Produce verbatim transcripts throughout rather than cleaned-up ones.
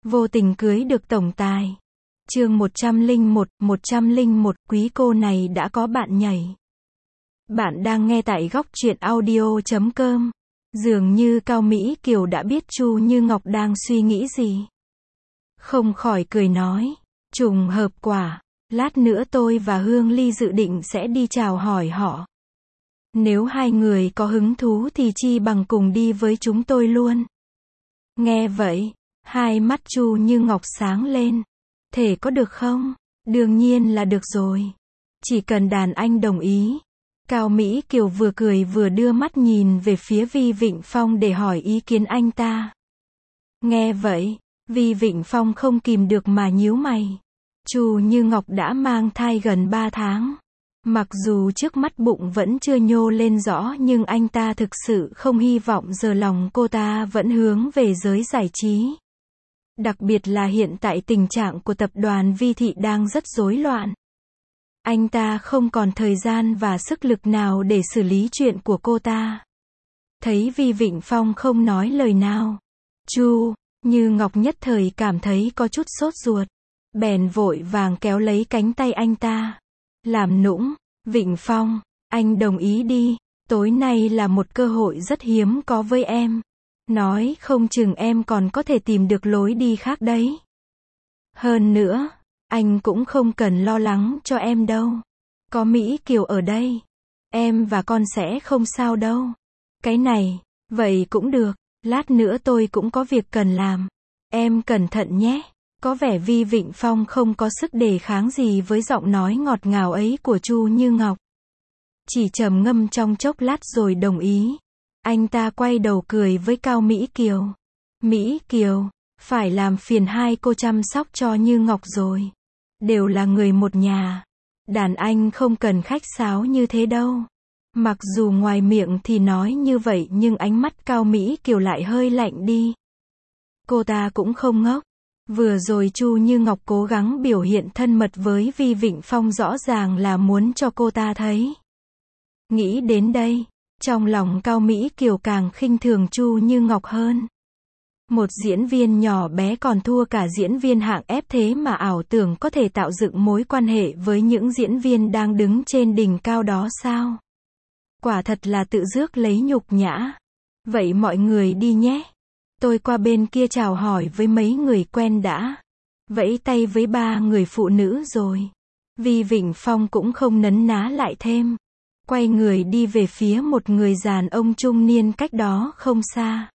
vô tình cưới được tổng tài. Chương một trăm lẻ một, một trăm lẻ một, quý cô này đã có bạn nhảy. Bạn đang nghe tại góc truyện audio chấm com. Dường như Cao Mỹ Kiều đã biết Chu Như Ngọc đang suy nghĩ gì. Không khỏi cười nói, trùng hợp quả, lát nữa tôi và Hương Ly dự định sẽ đi chào hỏi họ. Nếu hai người có hứng thú thì chi bằng cùng đi với chúng tôi luôn. Nghe vậy, hai mắt Chu Như Ngọc sáng lên. Thể có được không? Đương nhiên là được rồi. Chỉ cần đàn anh đồng ý. Cao Mỹ Kiều vừa cười vừa đưa mắt nhìn về phía Vi Vịnh Phong để hỏi ý kiến anh ta. Nghe vậy, Vi Vịnh Phong không kìm được mà nhíu mày. Chu Như Ngọc đã mang thai gần ba tháng. Mặc dù trước mắt bụng vẫn chưa nhô lên rõ nhưng anh ta thực sự không hy vọng giờ lòng cô ta vẫn hướng về giới giải trí. Đặc biệt là hiện tại tình trạng của tập đoàn Vi Thị đang rất rối loạn. Anh ta không còn thời gian và sức lực nào để xử lý chuyện của cô ta. Thấy Vi Vịnh Phong không nói lời nào, Chu Như Ngọc nhất thời cảm thấy có chút sốt ruột. Bèn vội vàng kéo lấy cánh tay anh ta. Làm nũng, Vịnh Phong, anh đồng ý đi, tối nay là một cơ hội rất hiếm có với em. Nói không chừng em còn có thể tìm được lối đi khác đấy. Hơn nữa, anh cũng không cần lo lắng cho em đâu. Có Mỹ Kiều ở đây, em và con sẽ không sao đâu. Cái này, vậy cũng được, lát nữa tôi cũng có việc cần làm. Em cẩn thận nhé. Có vẻ Vi Vịnh Phong không có sức đề kháng gì với giọng nói ngọt ngào ấy của Chu Như Ngọc. Chỉ trầm ngâm trong chốc lát rồi đồng ý. Anh ta quay đầu cười với Cao Mỹ Kiều. Mỹ Kiều, phải làm phiền hai cô chăm sóc cho Như Ngọc rồi. Đều là người một nhà. Đàn anh không cần khách sáo như thế đâu. Mặc dù ngoài miệng thì nói như vậy nhưng ánh mắt Cao Mỹ Kiều lại hơi lạnh đi. Cô ta cũng không ngốc. Vừa rồi Chu Như Ngọc cố gắng biểu hiện thân mật với Vi Vịnh Phong rõ ràng là muốn cho cô ta thấy. Nghĩ đến đây, trong lòng Cao Mỹ Kiều càng khinh thường Chu Như Ngọc hơn. Một diễn viên nhỏ bé còn thua cả diễn viên hạng ép thế mà ảo tưởng có thể tạo dựng mối quan hệ với những diễn viên đang đứng trên đỉnh cao đó sao? Quả thật là tự rước lấy nhục nhã. Vậy mọi người đi nhé. Tôi qua bên kia chào hỏi với mấy người quen đã. Vẫy tay với ba người phụ nữ rồi. Vi Vịnh Phong cũng không nấn ná lại thêm. Quay người đi về phía một người đàn ông trung niên cách đó không xa.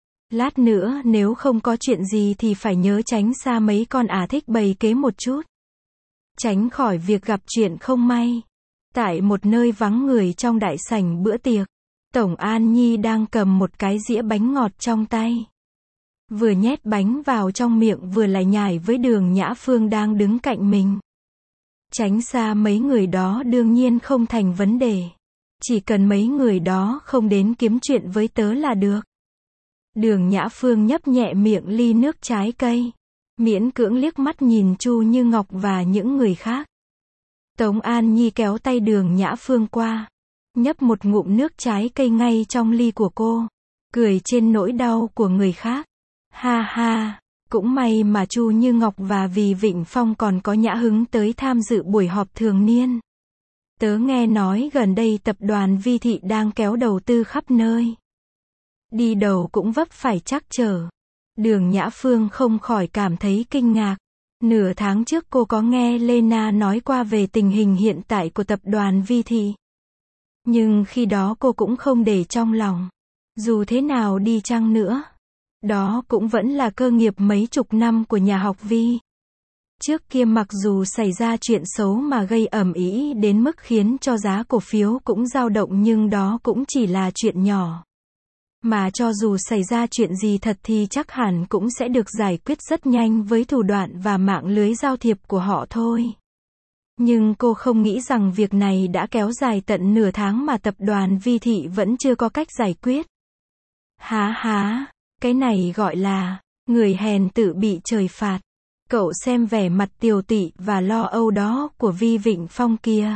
Lát nữa nếu không có chuyện gì thì phải nhớ tránh xa mấy con ả thích bày kế một chút. Tránh khỏi việc gặp chuyện không may. Tại một nơi vắng người trong đại sảnh bữa tiệc. Tổng An Nhi đang cầm một cái dĩa bánh ngọt trong tay. Vừa nhét bánh vào trong miệng vừa lại nhải với Đường Nhã Phương đang đứng cạnh mình. Tránh xa mấy người đó đương nhiên không thành vấn đề. Chỉ cần mấy người đó không đến kiếm chuyện với tớ là được. Đường Nhã Phương nhấp nhẹ miệng ly nước trái cây. Miễn cưỡng liếc mắt nhìn Chu Như Ngọc và những người khác. Tống An Nhi kéo tay Đường Nhã Phương qua. Nhấp một ngụm nước trái cây ngay trong ly của cô. Cười trên nỗi đau của người khác. Ha ha, cũng may mà Chu Như Ngọc và Vi Vịnh Phong còn có nhã hứng tới tham dự buổi họp thường niên. Tớ nghe nói gần đây tập đoàn Vi Thị đang kéo đầu tư khắp nơi. Đi đầu cũng vấp phải trắc trở. Đường Nhã Phương không khỏi cảm thấy kinh ngạc. Nửa tháng trước cô có nghe Lena nói qua về tình hình hiện tại của tập đoàn Vi Thị. Nhưng khi đó cô cũng không để trong lòng. Dù thế nào đi chăng nữa, đó cũng vẫn là cơ nghiệp mấy chục năm của nhà học Vi. Trước kia mặc dù xảy ra chuyện xấu mà gây ầm ĩ đến mức khiến cho giá cổ phiếu cũng dao động nhưng đó cũng chỉ là chuyện nhỏ. Mà cho dù xảy ra chuyện gì thật thì chắc hẳn cũng sẽ được giải quyết rất nhanh với thủ đoạn và mạng lưới giao thiệp của họ thôi. Nhưng cô không nghĩ rằng việc này đã kéo dài tận nửa tháng mà tập đoàn Vi Thị vẫn chưa có cách giải quyết. Há há, cái này gọi là người hèn tự bị trời phạt. Cậu xem vẻ mặt tiều tụy và lo âu đó của Vi Vịnh Phong kia.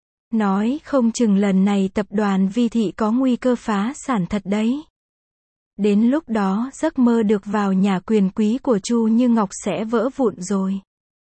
Nói không chừng lần này tập đoàn Vi Thị có nguy cơ phá sản thật đấy. Đến lúc đó giấc mơ được vào nhà quyền quý của Chu Như Ngọc sẽ vỡ vụn rồi.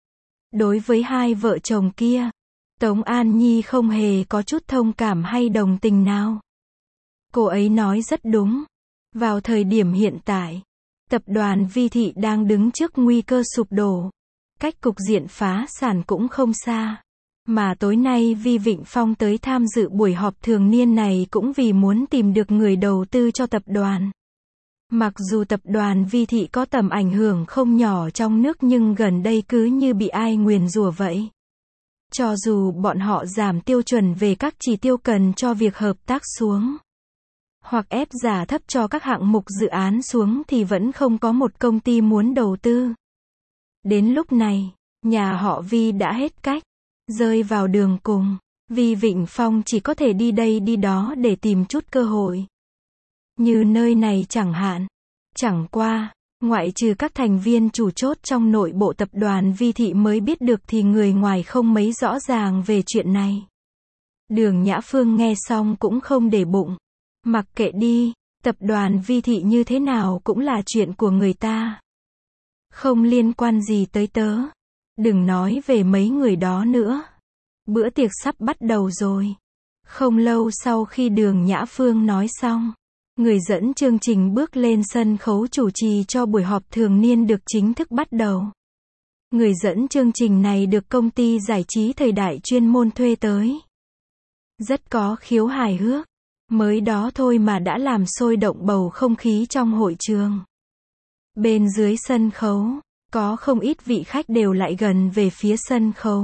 Đối với hai vợ chồng kia, Tống An Nhi không hề có chút thông cảm hay đồng tình nào. Cô ấy nói rất đúng. Vào thời điểm hiện tại, tập đoàn Vi Thị đang đứng trước nguy cơ sụp đổ. Cách cục diện phá sản cũng không xa. Mà tối nay Vi Vịnh Phong tới tham dự buổi họp thường niên này cũng vì muốn tìm được người đầu tư cho tập đoàn. Mặc dù tập đoàn Vi Thị có tầm ảnh hưởng không nhỏ trong nước nhưng gần đây cứ như bị ai nguyền rủa vậy. Cho dù bọn họ giảm tiêu chuẩn về các chỉ tiêu cần cho việc hợp tác xuống, hoặc ép giá thấp cho các hạng mục dự án xuống thì vẫn không có một công ty muốn đầu tư. Đến lúc này, nhà họ Vi đã hết cách, rơi vào đường cùng. Vi Vịnh Phong chỉ có thể đi đây đi đó để tìm chút cơ hội. Như nơi này chẳng hạn. Chẳng qua, ngoại trừ các thành viên chủ chốt trong nội bộ tập đoàn Vi Thị mới biết được thì người ngoài không mấy rõ ràng về chuyện này. Đường Nhã Phương nghe xong cũng không để bụng. Mặc kệ đi, tập đoàn Vi Thị như thế nào cũng là chuyện của người ta. Không liên quan gì tới tớ. Đừng nói về mấy người đó nữa. Bữa tiệc sắp bắt đầu rồi. Không lâu sau khi Đường Nhã Phương nói xong, người dẫn chương trình bước lên sân khấu chủ trì cho buổi họp thường niên được chính thức bắt đầu. Người dẫn chương trình này được công ty giải trí thời đại chuyên môn thuê tới. Rất có khiếu hài hước. Mới đó thôi mà đã làm sôi động bầu không khí trong hội trường. Bên dưới sân khấu, có không ít vị khách đều lại gần về phía sân khấu.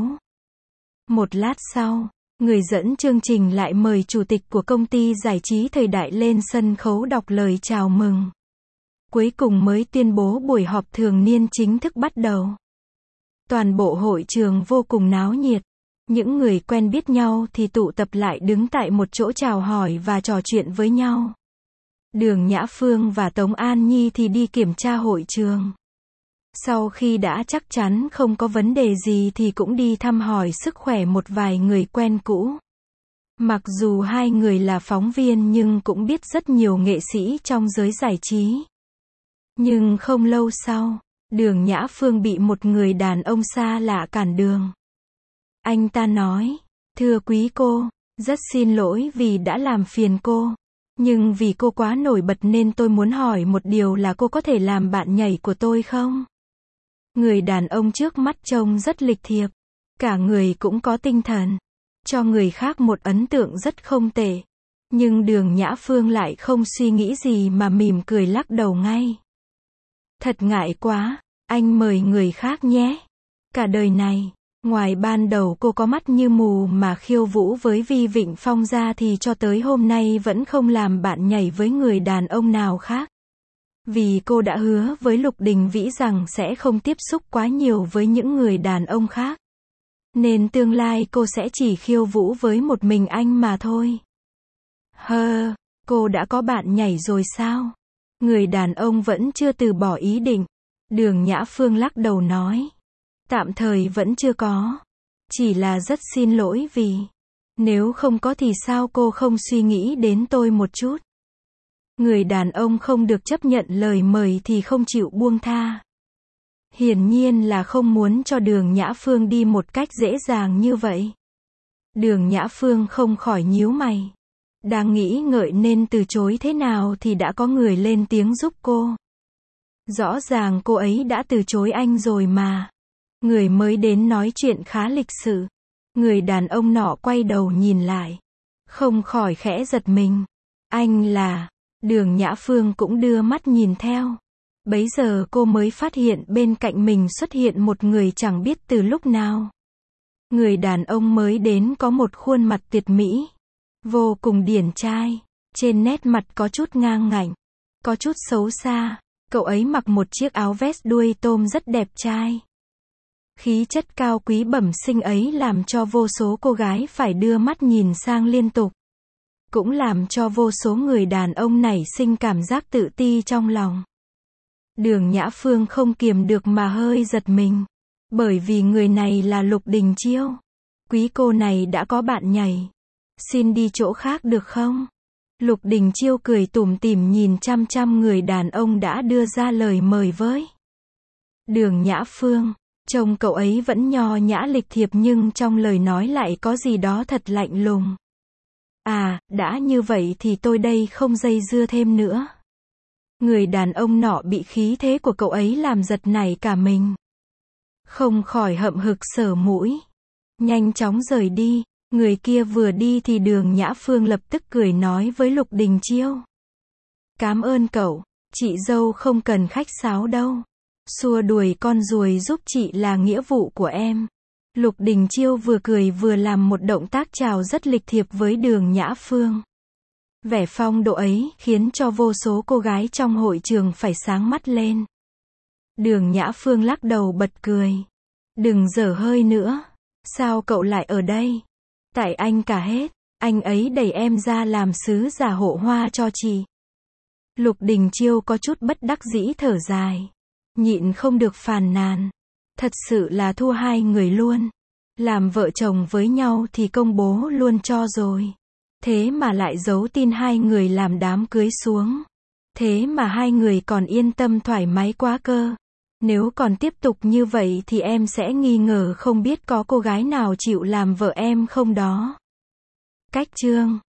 Một lát sau, người dẫn chương trình lại mời chủ tịch của công ty giải trí thời đại lên sân khấu đọc lời chào mừng. Cuối cùng mới tuyên bố buổi họp thường niên chính thức bắt đầu. Toàn bộ hội trường vô cùng náo nhiệt. Những người quen biết nhau thì tụ tập lại đứng tại một chỗ chào hỏi và trò chuyện với nhau. Đường Nhã Phương và Tống An Nhi thì đi kiểm tra hội trường. Sau khi đã chắc chắn không có vấn đề gì thì cũng đi thăm hỏi sức khỏe một vài người quen cũ. Mặc dù hai người là phóng viên nhưng cũng biết rất nhiều nghệ sĩ trong giới giải trí. Nhưng không lâu sau, Đường Nhã Phương bị một người đàn ông xa lạ cản đường. Anh ta nói, thưa quý cô, rất xin lỗi vì đã làm phiền cô. Nhưng vì cô quá nổi bật nên tôi muốn hỏi một điều là cô có thể làm bạn nhảy của tôi không? Người đàn ông trước mắt trông rất lịch thiệp. Cả người cũng có tinh thần. Cho người khác một ấn tượng rất không tệ. Nhưng Đường Nhã Phương lại không suy nghĩ gì mà mỉm cười lắc đầu ngay. Thật ngại quá, anh mời người khác nhé. Cả đời này, ngoài ban đầu cô có mắt như mù mà khiêu vũ với Vi Vịnh Phong ra thì cho tới hôm nay vẫn không làm bạn nhảy với người đàn ông nào khác. Vì cô đã hứa với Lục Đình Vĩ rằng sẽ không tiếp xúc quá nhiều với những người đàn ông khác. Nên tương lai cô sẽ chỉ khiêu vũ với một mình anh mà thôi. Hơ, cô đã có bạn nhảy rồi sao? Người đàn ông vẫn chưa từ bỏ ý định. Đường Nhã Phương lắc đầu nói. Tạm thời vẫn chưa có. Chỉ là rất xin lỗi vì nếu không có thì sao cô không suy nghĩ đến tôi một chút. Người đàn ông không được chấp nhận lời mời thì không chịu buông tha. Hiển nhiên là không muốn cho Đường Nhã Phương đi một cách dễ dàng như vậy. Đường Nhã Phương không khỏi nhíu mày. Đang nghĩ ngợi nên từ chối thế nào thì đã có người lên tiếng giúp cô. Rõ ràng cô ấy đã từ chối anh rồi mà. Người mới đến nói chuyện khá lịch sự. Người đàn ông nọ quay đầu nhìn lại. Không khỏi khẽ giật mình. Anh là... Đường Nhã Phương cũng đưa mắt nhìn theo. Bấy giờ cô mới phát hiện bên cạnh mình xuất hiện một người chẳng biết từ lúc nào. Người đàn ông mới đến có một khuôn mặt tuyệt mỹ. Vô cùng điển trai. Trên nét mặt có chút ngang ngạnh. Có chút xấu xa. Cậu ấy mặc một chiếc áo vest đuôi tôm rất đẹp trai. Khí chất cao quý bẩm sinh ấy làm cho vô số cô gái phải đưa mắt nhìn sang liên tục. Cũng làm cho vô số người đàn ông nảy sinh cảm giác tự ti trong lòng. Đường Nhã Phương không kiềm được mà hơi giật mình. Bởi vì người này là Lục Đình Chiêu. Quý cô này đã có bạn nhảy. Xin đi chỗ khác được không? Lục Đình Chiêu cười tủm tỉm nhìn chăm chăm người đàn ông đã đưa ra lời mời với Đường Nhã Phương. Trông cậu ấy vẫn nho nhã lịch thiệp nhưng trong lời nói lại có gì đó thật lạnh lùng. À, đã như vậy thì tôi đây không dây dưa thêm nữa. Người đàn ông nọ bị khí thế của cậu ấy làm giật nảy cả mình. Không khỏi hậm hực sờ mũi. Nhanh chóng rời đi. Người kia vừa đi thì Đường Nhã Phương lập tức cười nói với Lục Đình Chiêu. Cám ơn cậu, chị dâu không cần khách sáo đâu. Xua đuổi con ruồi giúp chị là nghĩa vụ của em. Lục Đình Chiêu vừa cười vừa làm một động tác chào rất lịch thiệp với Đường Nhã Phương. Vẻ phong độ ấy khiến cho vô số cô gái trong hội trường phải sáng mắt lên. Đường Nhã Phương lắc đầu bật cười. Đừng dở hơi nữa. Sao cậu lại ở đây? Tại anh cả hết. Anh ấy đẩy em ra làm sứ giả hộ hoa cho chị. Lục Đình Chiêu có chút bất đắc dĩ thở dài. Nhịn không được phàn nàn. Thật sự là thua hai người luôn. Làm vợ chồng với nhau thì công bố luôn cho rồi. Thế mà lại giấu tin hai người làm đám cưới xuống. Thế mà hai người còn yên tâm thoải mái quá cơ. Nếu còn tiếp tục như vậy thì em sẽ nghi ngờ không biết có cô gái nào chịu làm vợ em không đó. Cách chương